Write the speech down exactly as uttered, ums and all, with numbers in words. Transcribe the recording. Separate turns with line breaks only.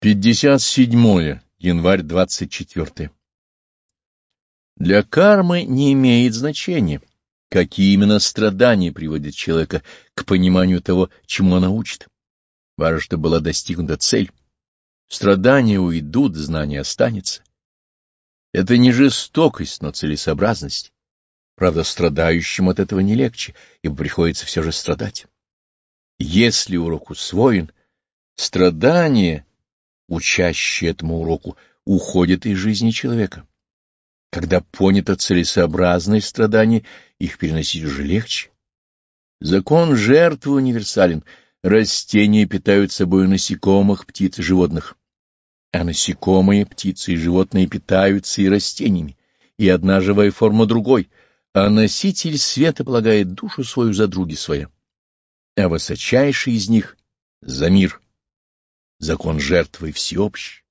пятьдесят седьмое. Январь двадцать четвёртое. Для кармы не имеет значения, какие именно страдания приводят человека к пониманию того, чему она учит. Важно, чтобы была достигнута цель. Страдания уйдут, знание останется. Это не жестокость, но целесообразность. Правда, страдающим от этого не легче, ибо приходится все же страдать. Если урок усвоен, страдания, учащие этому уроку, уходят из жизни человека. Когда понято целесообразное страдание, их переносить уже легче. Закон жертвы универсален. Растения питают собой насекомых, птиц и животных. А насекомые, птицы и животные питаются и растениями, и одна живая форма другой, а носитель света полагает душу свою за други своя. А высочайший из них — за мир. Закон жертвы всеобщий.